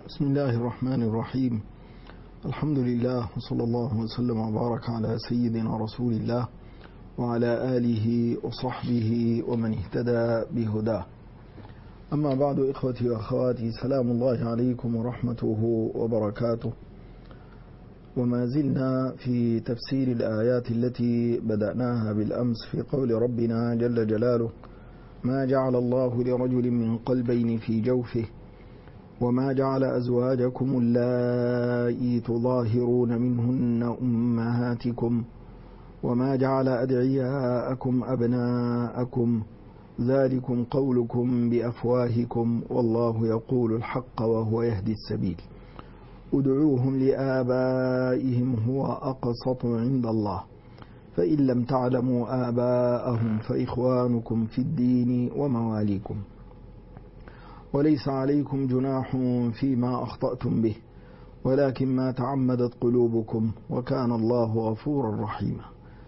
بسم الله الرحمن الرحيم. الحمد لله وصلى الله وسلم وبارك على سيدنا رسول الله وعلى آله وصحبه ومن اهتدى بهداه. أما بعد، إخوتي وأخواتي، سلام الله عليكم ورحمته وبركاته. وما زلنا في تفسير الآيات التي بدأناها بالأمس في قول ربنا جل جلاله: ما جعل الله لرجل من قلبين في جوفه وما جعل أزواجكم اللائي تظاهرون منهن أمهاتكم وما جعل أدعياءكم أبناءكم ذلكم قولكم بأفواهكم والله يقول الحق وهو يهدي السبيل ادعوهم لآبائهم هو أقسط عند الله فإن لم تعلموا آباءهم فإخوانكم في الدين ومواليكم وليس عليكم جناح فيما أخطأتم به ولكن ما تعمدت قلوبكم وكان الله غفورا رحيما.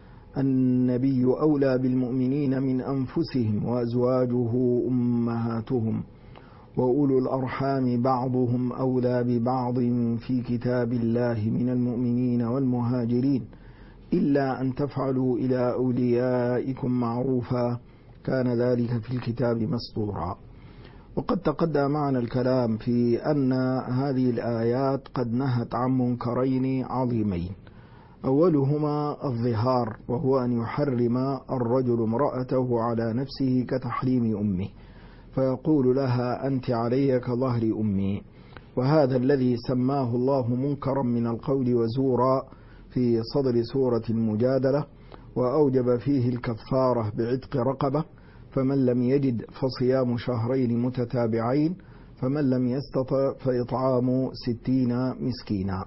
النبي أولى بالمؤمنين من أنفسهم وأزواجه أمهاتهم وأولو الأرحام بعضهم أولى ببعض في كتاب الله من المؤمنين والمهاجرين إلا أن تفعلوا إلى أوليائكم معروفا كان ذلك في الكتاب مسطورا. وقد تقدم معنا الكلام في أن هذه الآيات قد نهت عن منكرين عظيمين، أولهما الظهار، وهو أن يحرم الرجل امرأته على نفسه كتحريم أمه، فيقول لها أنت علي كظهر أمي، وهذا الذي سماه الله منكرا من القول وزورا في صدر سورة المجادلة، وأوجب فيه الكفارة بعتق رقبة، فمن لم يجد فصيام شهرين متتابعين، فمن لم يستطع فإطعام 60 مسكينا.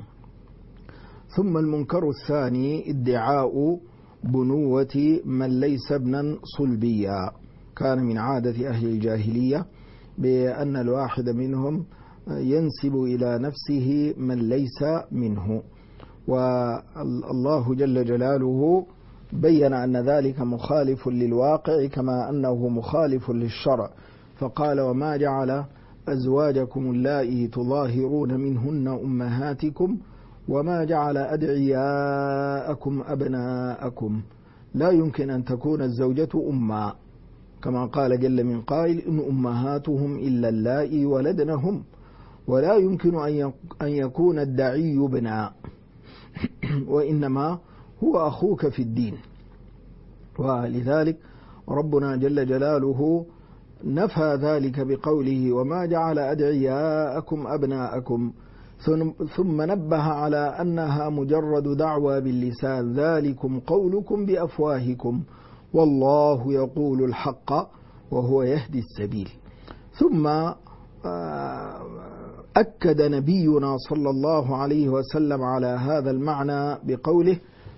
ثم المنكر الثاني ادعاء بنوة من ليس ابنا صلبيا، كان من عادة أهل الجاهلية بأن الواحد منهم ينسب إلى نفسه من ليس منه، والله جل جلاله بين أن ذلك مخالف للواقع كما أنه مخالف للشرع، فقال: وما جعل أزواجكم اللائي تظاهرون منهن أمهاتكم وما جعل أدعياءكم أبناءكم. لا يمكن أن تكون الزوجة أمّا، كما قال جل من قائل: إن أمهاتهم إلا اللائي ولدنهم، ولا يمكن أن يكون الدعي ابنا، وإنما هو أخوك في الدين. ولذلك ربنا جل جلاله نفى ذلك بقوله: وما جعل أدعياءكم أبناءكم، ثم نبه على أنها مجرد دعوى باللسان، ذلكم قولكم بأفواهكم والله يقول الحق وهو يهدي السبيل. ثم أكد نبينا صلى الله عليه وسلم على هذا المعنى بقوله: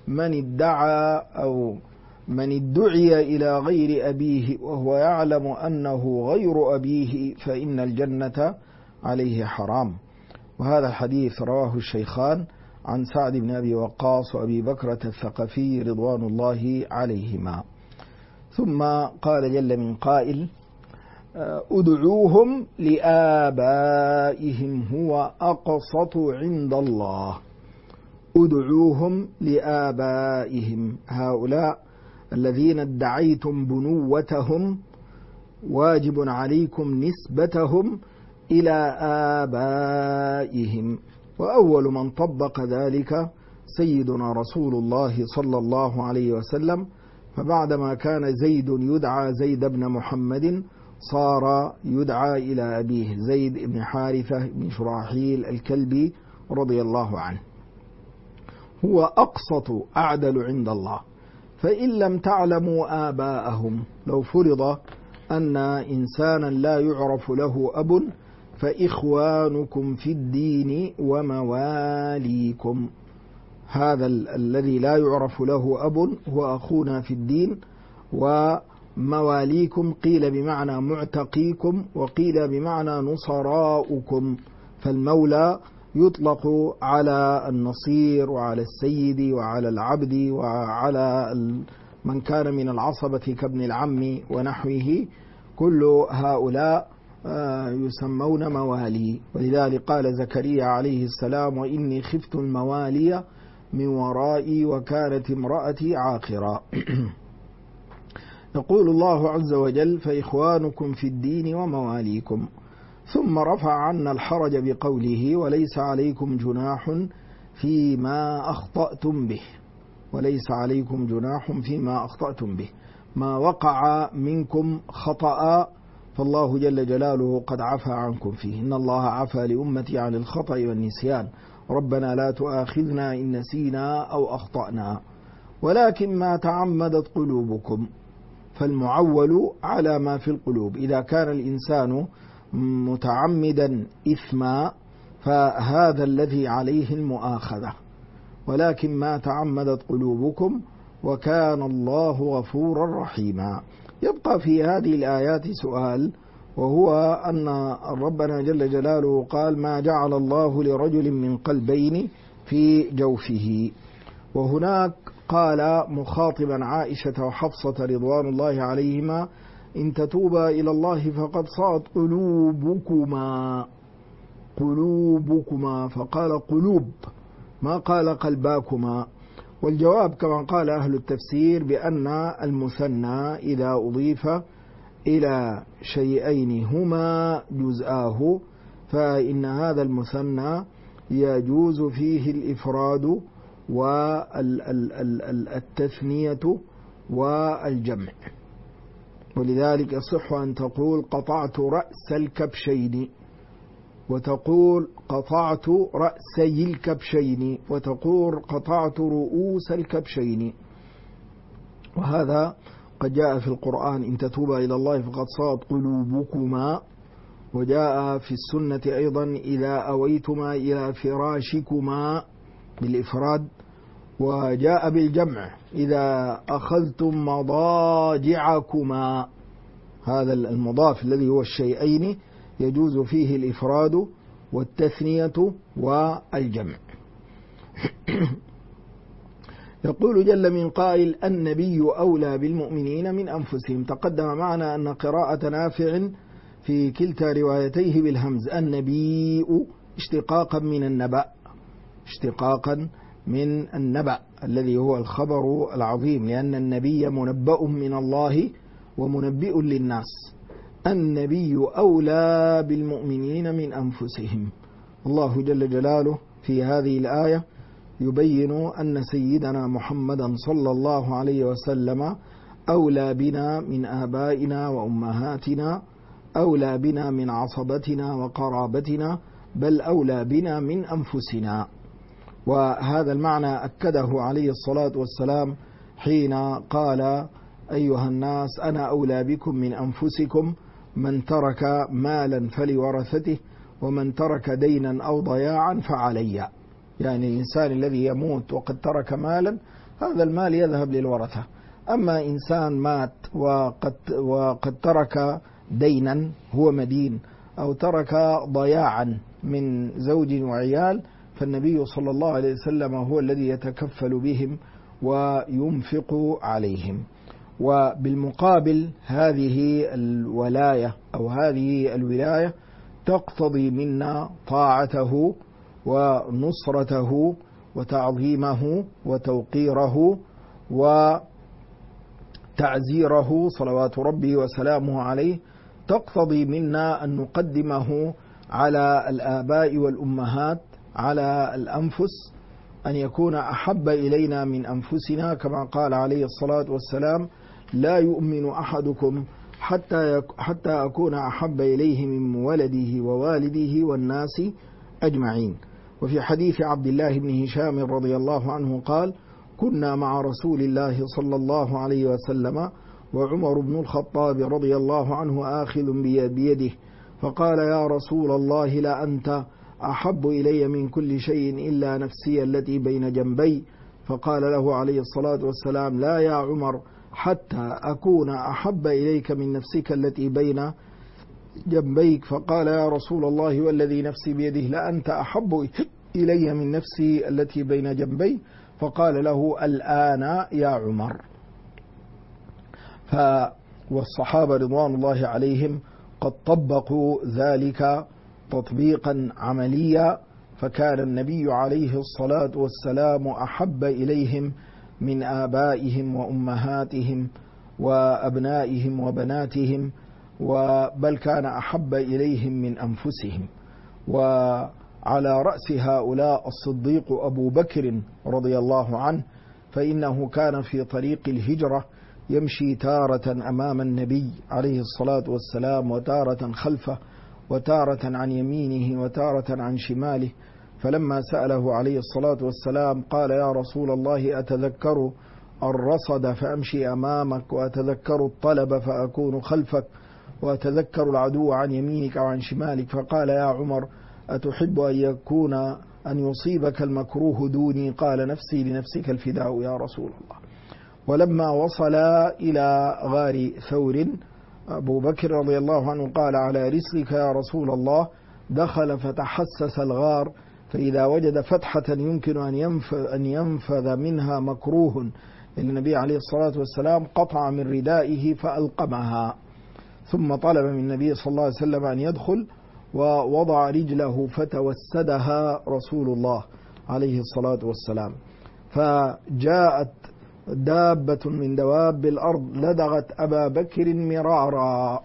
من ادعي إلى غير أبيه وهو يعلم أنه غير أبيه فإن الجنة عليه حرام. وهذا الحديث رواه الشيخان عن سعد بن أبي وقاص وأبي بكرة الثقفي رضوان الله عليهما. ثم قال جل من قائل: ادعوهم لآبائهم هو أقسط عند الله. ادعوهم لآبائهم، هؤلاء الذين ادعيتم بنوتهم واجب عليكم نسبتهم إلى آبائهم، وأول من طبق ذلك سيدنا رسول الله صلى الله عليه وسلم، فبعدما كان زيد يدعى زيد بن محمد صار يدعى إلى أبيه زيد بن حارثة بن شراحيل الكلبي رضي الله عنه. هو أقسط أعدل عند الله. فإن لم تعلموا آباءهم، لو فرض أن إنسانا لا يعرف له أب فإخوانكم في الدين ومواليكم، هذا الذي لا يعرف له أب هو أخونا في الدين، ومواليكم قيل بمعنى معتقيكم وقيل بمعنى نصراؤكم، فالمولى يطلق على النصير وعلى السيد وعلى العبد وعلى من كان من العصبة كابن العم ونحوه، كل هؤلاء يسمون موالي. ولذلك قال زكريا عليه السلام: وإني خفت الموالي من ورائي وكانت امرأتي عاقرا. يقول الله عز وجل: فإخوانكم في الدين ومواليكم. ثم رفع عنا الحرج بقوله: وليس عليكم جناح فيما أخطأتم به. وليس عليكم جناح فيما أخطأتم به، ما وقع منكم خطأ فالله جل جلاله قد عفى عنكم فيه. إن الله عفى لأمتي عن الخطأ والنسيان، ربنا لا تؤاخذنا إن نسينا أو أخطأنا، ولكن ما تعمدت قلوبكم. فالمعول على ما في القلوب. إذا كان الإنسان متعمدا إثما فهذا الذي عليه المؤاخذة، ولكن ما تعمدت قلوبكم وكان الله غفورا رحيما. يبقى في هذه الآيات سؤال، وهو أن ربنا جل جلاله قال: ما جعل الله لرجل من قلبين في جوفه. وهناك قال مخاطبا عائشة وحفصة رضوان الله عليهما: إن تتوبا إلى الله فقد صعد قلوبكما، فقال قلوب، ما قال قلباكما. والجواب كما قال أهل التفسير بأن المثنى إذا أضيف إلى شيئين هما جزآه فإن هذا المثنى يجوز فيه الإفراد والتثنية والجمع. ولذلك يصح أن تقول قطعت رأس الكبشين، وتقول قطعت رأسي الكبشين، وتقول قطعت رؤوس الكبشين. وهذا قد جاء في القرآن: إن تتوبا إلى الله فقد صاد قلوبكما. وجاء في السنة أيضا: إذا أويتما إلى فراشكما بالإفراد. وجاء بالجمع: إذا أخذتم مضاجعكما. هذا المضاف الذي هو الشيئين يجوز فيه الإفراد والتثنية والجمع. يقول جل من قائل: النبي أولى بالمؤمنين من أنفسهم. تقدم معنا أن قراءة نافع في كلتا روايتيه بالهمز، النبي اشتقاقا من النبأ الذي هو الخبر العظيم، لأن النبي منبأ من الله ومنبئ للناس. النبي أولى بالمؤمنين من أنفسهم. الله جل جلاله في هذه الآية يبين أن سيدنا محمدا صلى الله عليه وسلم أولى بنا من آبائنا وأمهاتنا، أولى بنا من عصبتنا وقرابتنا، بل أولى بنا من أنفسنا. وهذا المعنى أكده عليه الصلاة والسلام حين قال: أيها الناس أنا أولى بكم من أنفسكم، من ترك مالا فلورثته، ومن ترك دينا أو ضياعا فعلي. يعني الإنسان الذي يموت وقد ترك مالا هذا المال يذهب للورثة. أما إنسان مات وقد ترك دينا هو مدين، أو ترك ضياعا من زوج وعيال، فالنبي صلى الله عليه وسلم هو الذي يتكفل بهم وينفق عليهم. وبالمقابل هذه الولاية أو هذه الولاية تقتضي منا طاعته ونصرته وتعظيمه وتوقيره وتعزيره صلوات ربي وسلامه عليه. تقتضي منا أن نقدمه على الآباء والأمهات، على الأنفس، أن يكون أحب إلينا من أنفسنا، كما قال عليه الصلاة والسلام: لا يؤمن أحدكم حتى أكون أحب إليه من ولده ووالده والناس أجمعين. وفي حديث عبد الله بن هشام رضي الله عنه قال: كنا مع رسول الله صلى الله عليه وسلم وعمر بن الخطاب رضي الله عنه آخذ بيده، فقال: يا رسول الله لا أنت أحب إلي من كل شيء إلا نفسي التي بين جنبي. فقال له عليه الصلاة والسلام: لا يا عمر، حتى أكون أحب إليك من نفسك التي بين جنبيك. فقال: يا رسول الله والذي نفسي بيده لا أنت أحب إلي من نفسي التي بين جنبي. فقال له: الآن يا عمر. والصحابة رضوان الله عليهم قد طبقوا ذلك تطبيقا عمليا، فكان النبي عليه الصلاة والسلام أحب إليهم من آبائهم وأمهاتهم وأبنائهم وبناتهم، بل كان أحب إليهم من أنفسهم. وعلى رأس هؤلاء الصديق أبو بكر رضي الله عنه، فإنه كان في طريق الهجرة يمشي تارة أمام النبي عليه الصلاة والسلام، وتارة خلفه، وتارة عن يمينه، وتارة عن شماله. فلما سأله عليه الصلاة والسلام قال: يا رسول الله، أتذكر الرصد فأمشي أمامك، وأتذكر الطلب فأكون خلفك، وأتذكر العدو عن يمينك وعن شمالك. فقال: يا عمر، أتحب أن يصيبك المكروه دوني؟ قال: نفسي لنفسك الفداء يا رسول الله. ولما وصل إلى غار ثور، أبو بكر رضي الله عنه قال: على رسلك يا رسول الله. دخل فتحسس الغار، فإذا وجد فتحة يمكن أن ينفذ منها مكروه للنبي عليه الصلاة والسلام قطع من ردائه فألقمها، ثم طلب من النبي صلى الله عليه وسلم أن يدخل، ووضع رجله فتوسدها رسول الله عليه الصلاة والسلام. فجاءت دابة من دواب الأرض لدغت أبا بكر مرارا،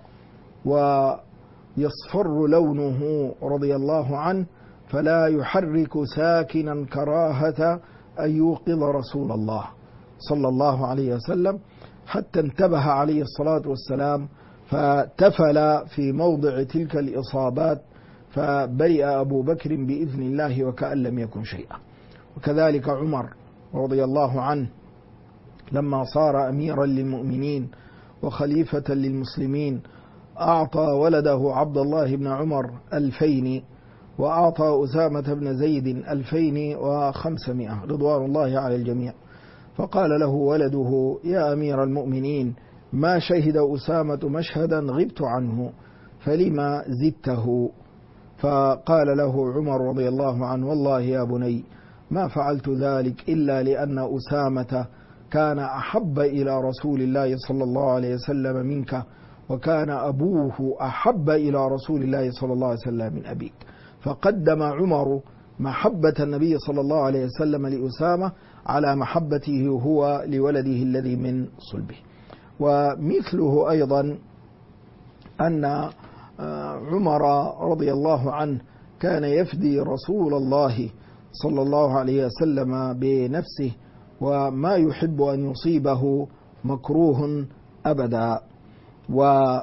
ويصفر لونه رضي الله عنه، فلا يحرك ساكنا كراهة أن يوقظ رسول الله صلى الله عليه وسلم، حتى انتبه عليه الصلاة والسلام فتفل في موضع تلك الإصابات، فبرئ أبو بكر بإذن الله وكأن لم يكن شيئا. وكذلك عمر رضي الله عنه لما صار أميرا للمؤمنين وخليفة للمسلمين أعطى ولده عبد الله بن عمر 2000، وأعطى أسامة بن زيد 2500 رضوان الله على الجميع. فقال له ولده: يا أمير المؤمنين، ما شهد أسامة مشهدا غبت عنه، فلما زدته؟ فقال له عمر رضي الله عنه: والله يا بني ما فعلت ذلك إلا لأن أسامة كان أحب إلى رسول الله صلى الله عليه وسلم منك، وكان أبوه أحب إلى رسول الله صلى الله عليه وسلم من أبيك. فقدم عمر محبة النبي صلى الله عليه وسلم لأسامة على محبته هو لولده الذي من صلبه. ومثله أيضا أن عمر رضي الله عنه كان يفدي رسول الله صلى الله عليه وسلم بنفسه، وما يحب أن يصيبه مكروه أبدا. وقل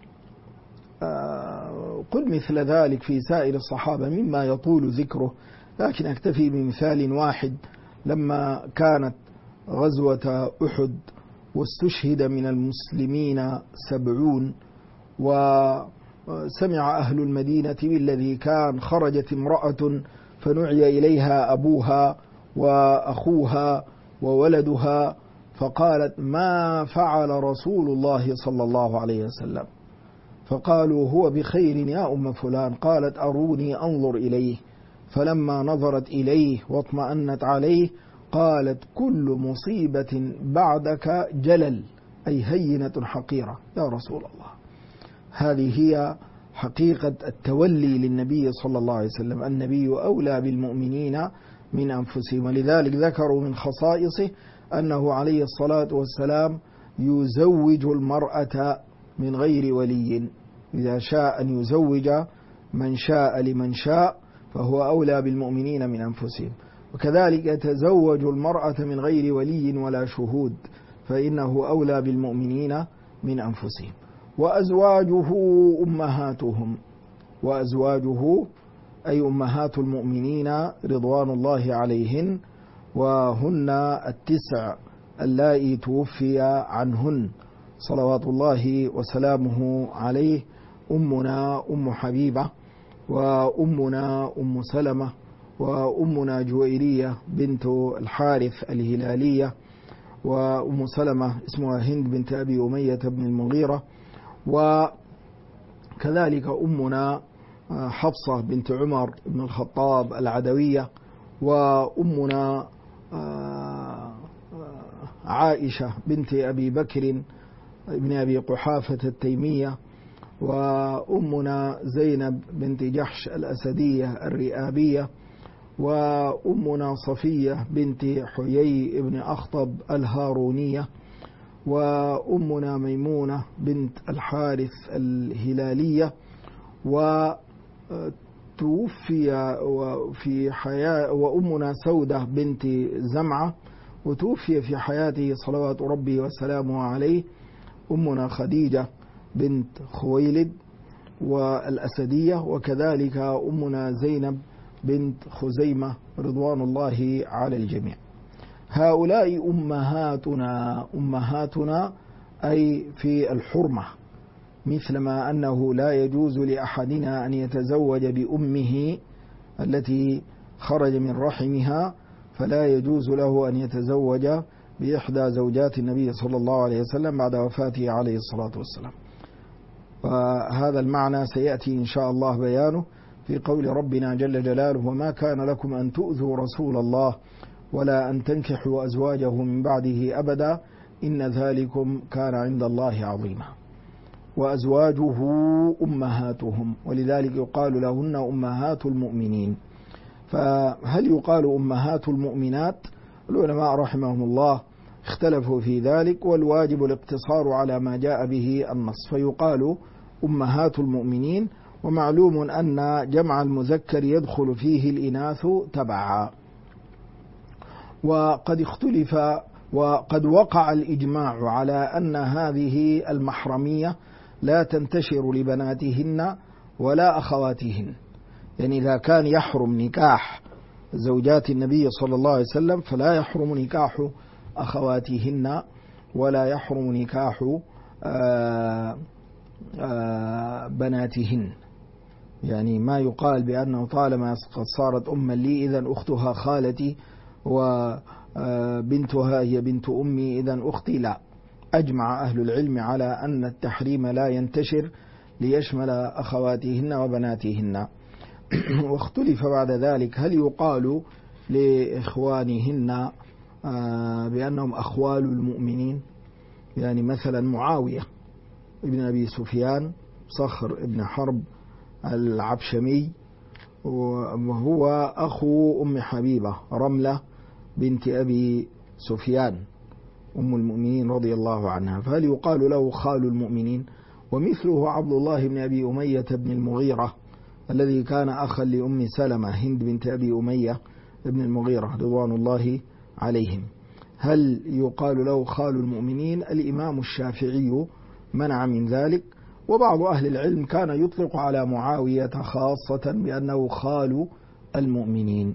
مثل ذلك في سائر الصحابة مما يطول ذكره، لكن أكتفي بمثال واحد. لما كانت غزوة أحد واستشهد من المسلمين 70، وسمع أهل المدينة بالذي كان، خرجت امرأة فنعي إليها أبوها وأخوها وولدها، فقالت: ما فعل رسول الله صلى الله عليه وسلم؟ فقالوا: هو بخير يا أم فلان. قالت: أروني أنظر إليه. فلما نظرت إليه واطمأنت عليه قالت: كل مصيبة بعدك جلل، أي هينة حقيرة يا رسول الله. هذه هي حقيقة التولي للنبي صلى الله عليه وسلم. النبي أولى بالمؤمنين من أنفسهم، ولذلك ذكروا من خصائصه أنه عليه الصلاة والسلام يزوج المرأة من غير ولي، إذا شاء أن يزوج من شاء لمن شاء فهو أولى بالمؤمنين من أنفسهم. وكذلك يتزوج المرأة من غير ولي ولا شهود، فإنه أولى بالمؤمنين من أنفسهم. وأزواجه أمهاتهم، وأزواجه أي أمهات المؤمنين رضوان الله عليهن، وهن 9 اللائي توفي عنهن صلوات الله وسلامه عليه: أمنا أم حبيبة، وأمنا أم سلمة، وأمنا جويرية بنت الحارث الهلالية، وأم سلمة اسمها هند بنت أبي أمية بن المغيرة، وكذلك أمنا حفصة بنت عمر بن الخطاب العدوية، وأمنا عائشة بنت أبي بكر بن أبي قحافة التيمية، وأمنا زينب بنت جحش الأسدية الرئابية، وأمنا صفية بنت حيي بن أخطب الهارونية، وأمنا ميمونة بنت الحارث الهلالية. وتوفي في حياة وأمنا سودة بنت زمعة، وتوفي في حياته صلوات ربي وسلامه عليه أمنا خديجة بنت خويلد والأسدية، وكذلك أمنا زينب بنت خزيمة رضوان الله على الجميع. هؤلاء أمهاتنا أي في الحرمة، مثلما أنه لا يجوز لأحدنا أن يتزوج بأمه التي خرج من رحمها، فلا يجوز له أن يتزوج بإحدى زوجات النبي صلى الله عليه وسلم بعد وفاته عليه الصلاة والسلام. وهذا المعنى سيأتي إن شاء الله بيانه في قول ربنا جل جلاله: وما كان لكم أن تؤذوا رسول الله ولا أن تنكحوا أزواجه من بعده أبدا إن ذلكم كان عند الله عظيما. وأزواجه أمهاتهم، ولذلك يقال لهن أمهات المؤمنين. فهل يقال أمهات المؤمنات؟ العلماء رحمهم الله اختلفوا في ذلك، والواجب الاقتصار على ما جاء به النص، فيقال أمهات المؤمنين. ومعلوم أن جمع المذكر يدخل فيه الإناث تبعا. وقد اختلف وقد وقع الإجماع على أن هذه المحرمية لا تنتشر لبناتهن ولا أخواتهن، يعني إذا كان يحرم نكاح زوجات النبي صلى الله عليه وسلم فلا يحرم نكاح أخواتهن ولا يحرم نكاح بناتهن. يعني ما يقال بأنه طالما قد صارت أما لي إذن أختها خالتي وبنتها هي بنت أمي إذن أختي، لا. أجمع أهل العلم على أن التحريم لا ينتشر ليشمل أخواتهن وبناتهن. واختلف بعد ذلك هل يقال لإخوانهن بأنهم أخوال المؤمنين، يعني مثلا معاوية ابن أبي سفيان صخر ابن حرب العبشمي، وهو أخو أم حبيبة رملة بنت أبي سفيان أم المؤمنين رضي الله عنها، فهل يقال له خال المؤمنين؟ ومثله عبد الله بن أبي أمية بن المغيرة الذي كان أخا لأم سلمة هند بنت أبي أمية بن المغيرة رضوان الله عليهم، هل يقال له خال المؤمنين؟ الإمام الشافعي منع من ذلك، وبعض أهل العلم كان يطلق على معاوية خاصة بأنه خال المؤمنين.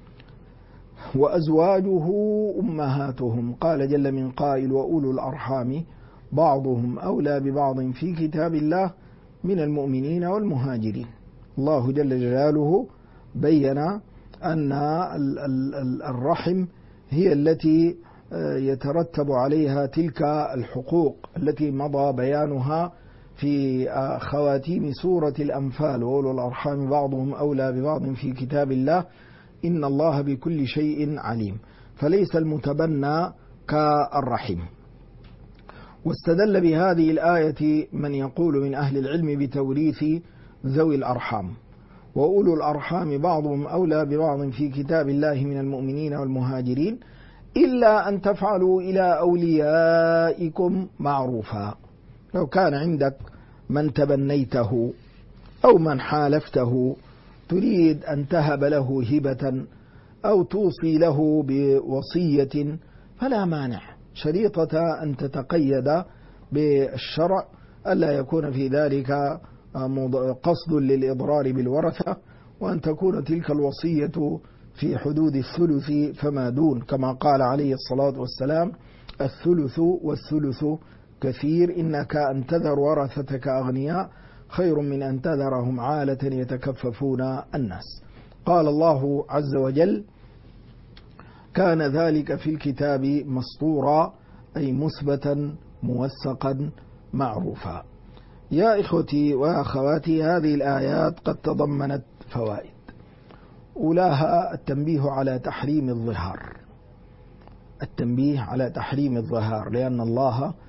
وأزواجه أمهاتهم، قال جل من قائل: وأولو الأرحام بعضهم أولى ببعض في كتاب الله من المؤمنين والمهاجرين. الله جل جلاله بين أن الرحم هي التي يترتب عليها تلك الحقوق التي مضى بيانها في خواتيم سورة الأنفال: وأولو الأرحام بعضهم أولى ببعض في كتاب الله إن الله بكل شيء عليم. فليس المتبنى كالرحم. واستدل بهذه الآية من يقول من أهل العلم بتوريث ذوي الأرحام: وأولو الأرحام بعضهم أولى ببعض في كتاب الله من المؤمنين والمهاجرين إلا أن تفعلوا إلى أوليائكم معروفا. لو كان عندك من تبنيته أو من حالفته تريد أن تهب له هبة أو توصي له بوصية فلا مانع، شريطة أن تتقيد بالشرع، ألا يكون في ذلك قصد للإضرار بالورثة، وأن تكون تلك الوصية في حدود الثلث فما دون، كما قال عليه الصلاة والسلام: الثلث والثلث كثير، إنك أن تذر ورثتك أغنياء خير من أن تذرهم عالة يتكففون الناس. قال الله عز وجل: كان ذلك في الكتاب مسطورا، أي مثبتا موثقا معروفا. يا إخوتي وأخواتي، هذه الآيات قد تضمنت فوائد، أولاها التنبيه على تحريم الظهار، التنبيه على تحريم الظهار، لأن الله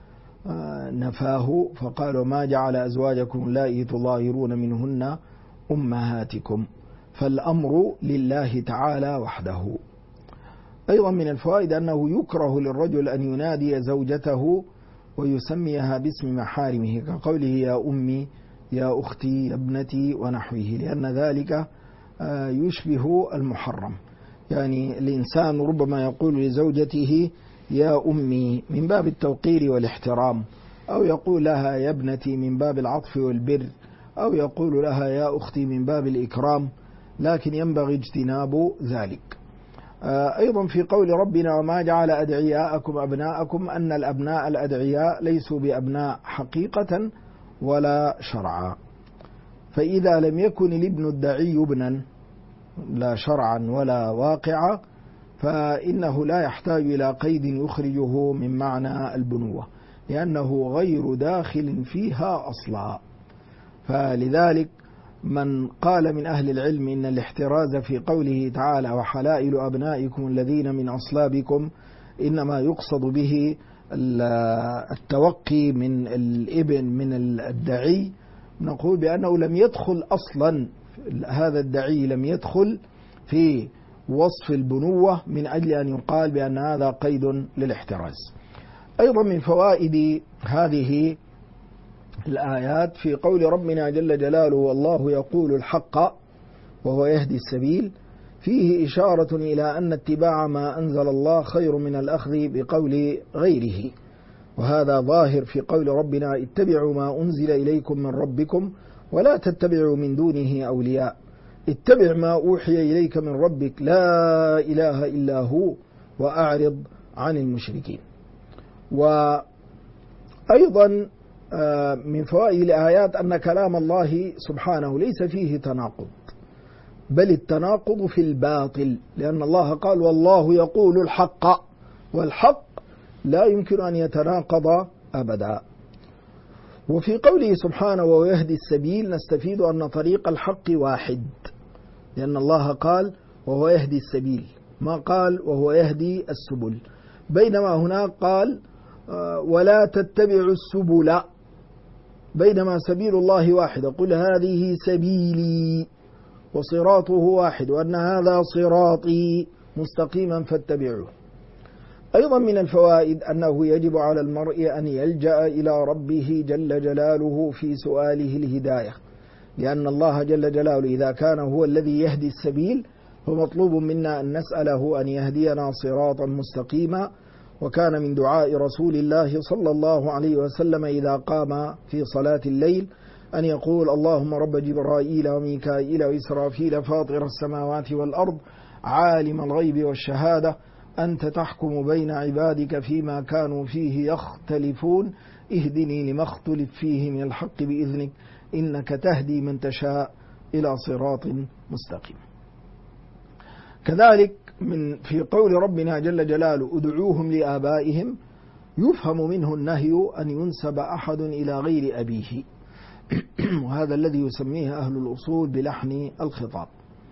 نفاه فقال وما جعل أزواجكم اللائي تظاهرون منهن أمهاتكم، فالأمر لله تعالى وحده. أيضا من الفوائد أنه يكره للرجل أن ينادي زوجته ويسميها باسم محارمه كقوله يا أمي يا أختي يا ابنتي ونحوه، لأن ذلك يشبه المحرم. يعني الإنسان ربما يقول لزوجته يا أمي من باب التوقير والاحترام، أو يقول لها يا ابنتي من باب العطف والبر، أو يقول لها يا أختي من باب الإكرام، لكن ينبغي اجتناب ذلك. أيضا في قول ربنا وما جعل أدعياءكم أبناءكم، أن الأبناء الأدعياء ليسوا بأبناء حقيقة ولا شرعا، فإذا لم يكن الابن الدعي ابنا لا شرعا ولا واقعا فإنه لا يحتاج إلى قيد يخرجه من معنى البنوة، لأنه غير داخل فيها أصلا. فلذلك من قال من أهل العلم إن الاحتراز في قوله تعالى وحلائل أبنائكم الذين من أصلابكم إنما يقصد به التوقي من الابن من الدعي، نقول بأنه لم يدخل أصلا، هذا الدعي لم يدخل في وصف البنوة من أجل أن يقال بأن هذا قيد للاحتراز. أيضا من فوائد هذه الآيات في قول ربنا جل جلاله والله يقول الحق وهو يهدي السبيل، فيه إشارة إلى أن اتباع ما أنزل الله خير من الأخذ بقول غيره، وهذا ظاهر في قول ربنا اتبعوا ما أنزل إليكم من ربكم ولا تتبعوا من دونه أولياء، اتبع ما أوحي إليك من ربك لا إله إلا هو وأعرض عن المشركين. وأيضا من فوائد الآيات أن كلام الله سبحانه ليس فيه تناقض، بل التناقض في الباطل، لأن الله قال والله يقول الحق، والحق لا يمكن أن يتناقض أبدا. وفي قوله سبحانه ويهدي السبيل نستفيد أن طريق الحق واحد، لأن الله قال وهو يهدي السبيل، ما قال وهو يهدي السبل، بينما هناك قال ولا تتبعوا السبل، بينما سبيل الله واحد، قل هذه سبيلي وصراطه واحد وأن هذا صراطي مستقيما فاتبعوه. أيضا من الفوائد أنه يجب على المرء أن يلجأ إلى ربه جل جلاله في سؤاله الهداية، لأن الله جل جلاله إذا كان هو الذي يهدي السبيل فمطلوب منا أن نسأله أن يهدينا صراطا مستقيما. وكان من دعاء رسول الله صلى الله عليه وسلم إذا قام في صلاة الليل أن يقول اللهم رب جبرائيل وميكائيل وإسرافيل فاطر السماوات والأرض عالم الغيب والشهادة أنت تحكم بين عبادك فيما كانوا فيه يختلفون اهدني لما اختلف فيه من الحق بإذنك إنك تهدي من تشاء إلى صراط مستقيم. كذلك في قول ربنا جل جلاله ادعوهم لآبائهم يفهم منه النهي أن ينسب أحد إلى غير أبيه وهذا الذي يسميه أهل الأصول بلحن الخطاب.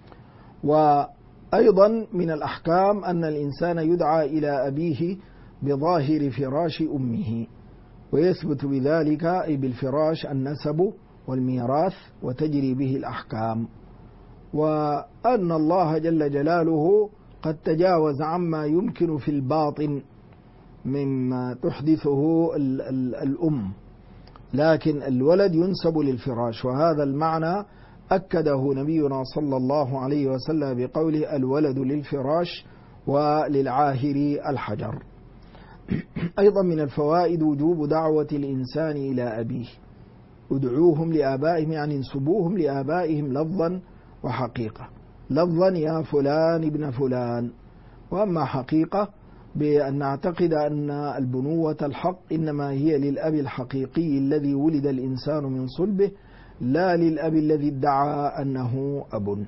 وأيضا من الأحكام أن الإنسان يدعى إلى أبيه بظاهر فراش أمه، ويثبت بذلك أي بالفراش النسب والميراث وتجري به الأحكام، وأن الله جل جلاله قد تجاوز عما يمكن في الباطن مما تحدثه الأم، لكن الولد ينسب للفراش، وهذا المعنى أكده نبينا صلى الله عليه وسلم بقوله الولد للفراش وللعاهر الحجر. أيضا من الفوائد وجوب دعوة الإنسان إلى أبيه، ادعوهم لآبائهم يعني انسبوهم لآبائهم لفظا وحقيقة، لفظا يا فلان ابن فلان، وأما حقيقة بأن نعتقد أن البنوة الحق إنما هي للأب الحقيقي الذي ولد الإنسان من صلبه، لا للأب الذي ادعى أنه أب.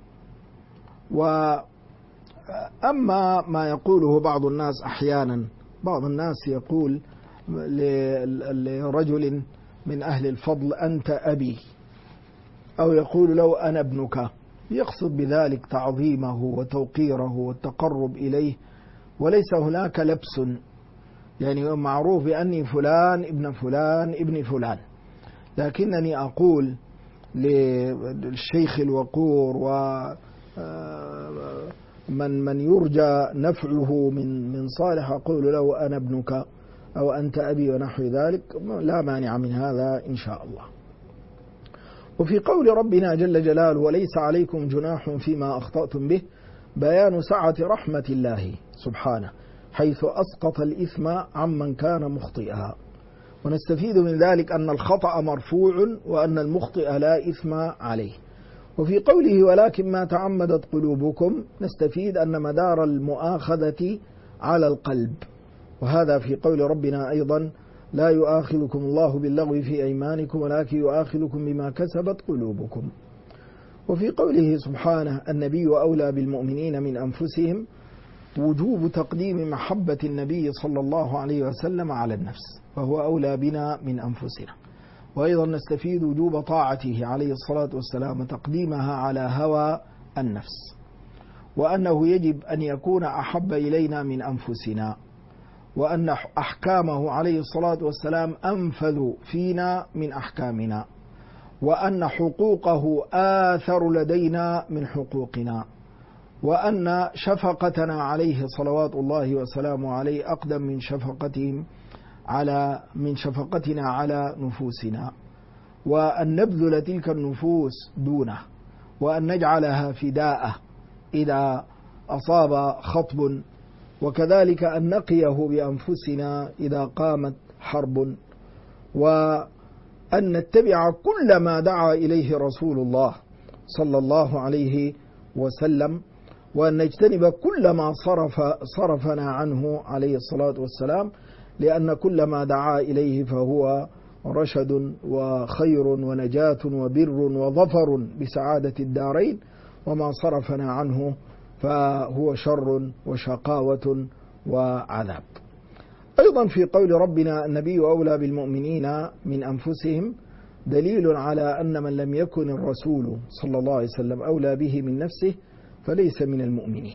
وأما ما يقوله بعض الناس أحيانا، بعض الناس يقول لرجل من أهل الفضل أنت أبي، أو يقول له أنا ابنك، يقصد بذلك تعظيمه وتوقيره والتقرب إليه، وليس هناك لبس، يعني معروف بأني فلان ابن فلان ابن فلان، لكنني أقول للشيخ الوقور ومن يرجى نفعه من صالح أقول له أنا ابنك أو أنت أبي ونحو ذلك، لا مانع من هذا إن شاء الله. وفي قول ربنا جل جلاله وليس عليكم جناح فيما أخطأتم به بيان سعة رحمة الله سبحانه حيث أسقط الإثم عمن كان مخطئا، ونستفيد من ذلك أن الخطأ مرفوع وأن المخطئ لا إثم عليه. وفي قوله ولكن ما تعمدت قلوبكم نستفيد أن مدار المؤاخذة على القلب، وهذا في قول ربنا أيضا لا يؤاخذكم الله باللغو في أيمانكم ولكن يؤاخذكم بما كسبت قلوبكم. وفي قوله سبحانه النبي أولى بالمؤمنين من أنفسهم وجوب تقديم محبة النبي صلى الله عليه وسلم على النفس، فهو أولى بنا من أنفسنا. وأيضا نستفيد وجوب طاعته عليه الصلاة والسلام وتقديمها على هوى النفس، وأنه يجب أن يكون أحب إلينا من أنفسنا، وأن أحكامه عليه الصلاة والسلام أنفذ فينا من أحكامنا، وأن حقوقه آثر لدينا من حقوقنا، وأن شفقتنا عليه صلوات الله وسلامه عليه أقدم من شفقتنا على نفوسنا، وأن نبذل تلك النفوس دونه، وأن نجعلها فداءه إذا أصاب خطب، وكذلك أن نقيه بأنفسنا إذا قامت حرب، وأن نتبع كل ما دعا إليه رسول الله صلى الله عليه وسلم، وأن نجتنب كل ما صرفنا عنه عليه الصلاة والسلام، لأن كل ما دعا إليه فهو رشد وخير ونجاة وبر وظفر بسعادة الدارين، وما صرفنا عنه فهو شر وشقاوة وعذاب. أيضا في قول ربنا النبي أولى بالمؤمنين من أنفسهم دليل على أن من لم يكن الرسول صلى الله عليه وسلم أولى به من نفسه فليس من المؤمنين.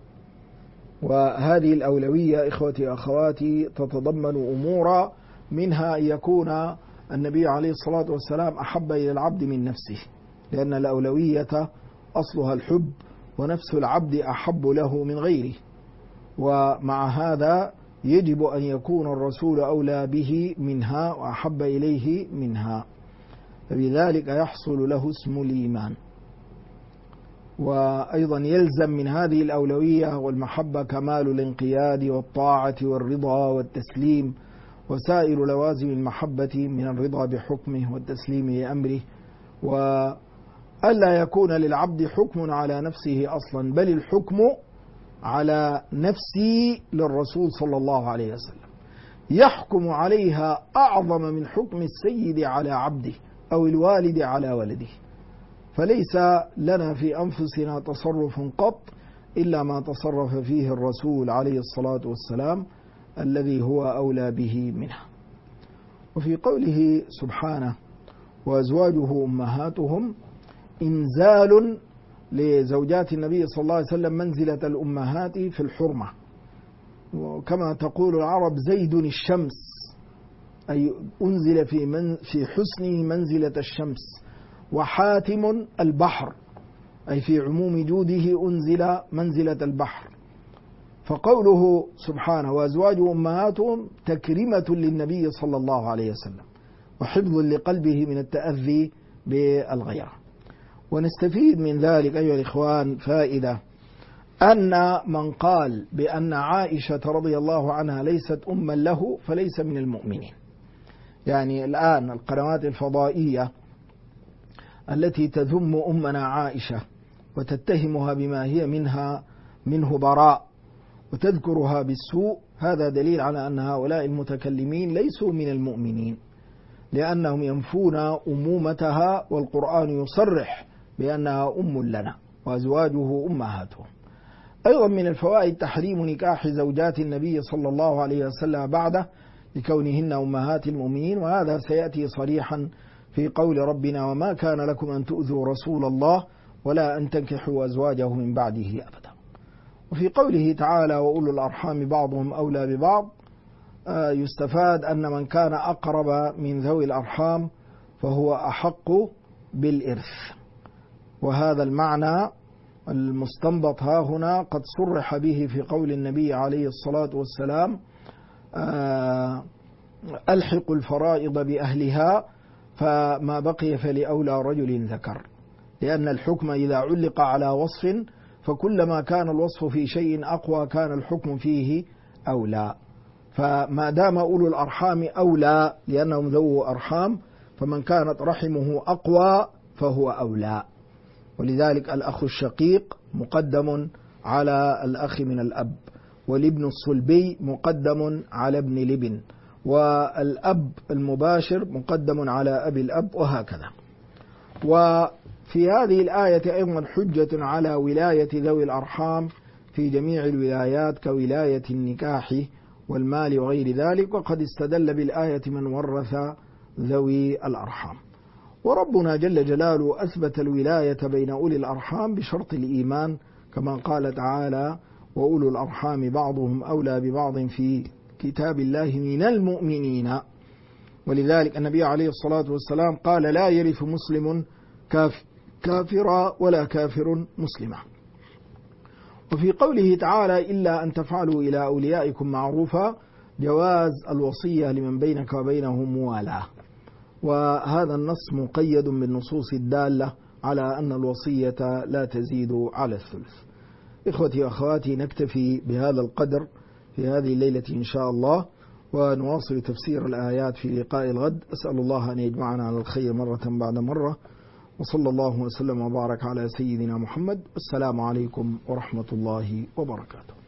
وهذه الأولوية إخوتي أخواتي تتضمن أمورا، منها أن يكون النبي عليه الصلاة والسلام أحب إلى العبد من نفسه، لأن الأولوية أصلها الحب، ونفس العبد أحب له من غيره، ومع هذا يجب أن يكون الرسول أولى به منها وأحب إليه منها، فبذلك يحصل له اسم الإيمان. وأيضا يلزم من هذه الأولوية والمحبة كمال الانقياد والطاعة والرضا والتسليم وسائر لوازم المحبة من الرضا بحكمه والتسليم لأمره، وألا يكون للعبد حكم على نفسه أصلا، بل الحكم على نفسي للرسول صلى الله عليه وسلم، يحكم عليها أعظم من حكم السيد على عبده أو الوالد على ولده، فليس لنا في أنفسنا تصرف قط إلا ما تصرف فيه الرسول عليه الصلاة والسلام الذي هو أولى به منه. وفي قوله سبحانه وأزواجه أمهاتهم إنزال لزوجات النبي صلى الله عليه وسلم منزلة الأمهات في الحرمة، وكما تقول العرب زيد الشمس، أي أنزل في حسنه منزلة الشمس، وحاتم البحر، أي في عموم جوده أنزل منزلة البحر. فقوله سبحانه وأزواجه أمهاتهم تكريمة للنبي صلى الله عليه وسلم وحفظ لقلبه من التأذي بالغيرة. ونستفيد من ذلك أيها الإخوان فائدة، أن من قال بأن عائشة رضي الله عنها ليست أما له فليس من المؤمنين. يعني الآن القنوات الفضائية التي تذم أمنا عائشة وتتهمها بما هي منه براء وتذكرها بالسوء، هذا دليل على أن هؤلاء المتكلمين ليسوا من المؤمنين، لأنهم ينفون أمومتها، والقرآن يصرح بأنها أم لنا وأزواجه أمهاتهم. أيضا من الفوائد تحريم نكاح زوجات النبي صلى الله عليه وسلم بعده لكونهن أمهات المؤمنين، وهذا سيأتي صريحا في قول ربنا وما كان لكم أن تؤذوا رسول الله ولا أن تنكحوا أزواجه من بعده أبدا. وفي قوله تعالى وأولو الأرحام بعضهم أولى ببعض يستفاد أن من كان أقرب من ذوي الأرحام فهو أحق بالإرث، وهذا المعنى المستنبط ها هنا قد صرح به في قول النبي عليه الصلاة والسلام: ألحقوا الفرائض بأهلها فما بقي فلأولى رجل ذكر، لأن الحكم إذا علق على وصف فكلما كان الوصف في شيء أقوى كان الحكم فيه أولى، فما دام أولو الأرحام أولى لأنهم ذو أرحام فمن كانت رحمه أقوى فهو أولى، ولذلك الأخ الشقيق مقدم على الأخ من الأب، والابن الصلبي مقدم على ابن الابن، والأب المباشر مقدم على أبي الأب، وهكذا. وفي هذه الآية أيضا حجة على ولاية ذوي الأرحام في جميع الولايات كولاية النكاح والمال وغير ذلك، وقد استدل بالآية من ورث ذوي الأرحام. وربنا جل جلاله أثبت الولاية بين أولي الأرحام بشرط الإيمان، كما قال تعالى: وأولو الأرحام بعضهم أولى ببعض في كتاب الله من المؤمنين. ولذلك النبي عليه الصلاة والسلام قال: لا يرث مسلم كافرا ولا كافر مسلما. وفي قوله تعالى: إلا أن تفعلوا إلى أوليائكم معروفا، جواز الوصية لمن بينك وبينهم موالاه، وهذا النص مقيد بالنصوص الدالة على أن الوصية لا تزيد على الثلث. إخوتي وأخواتي، نكتفي بهذا القدر في هذه الليلة إن شاء الله، ونواصل تفسير الآيات في لقاء الغد. أسأل الله أن يجمعنا على الخير مرة بعد مرة، وصلى الله وسلم وبارك على سيدنا محمد. السلام عليكم ورحمة الله وبركاته.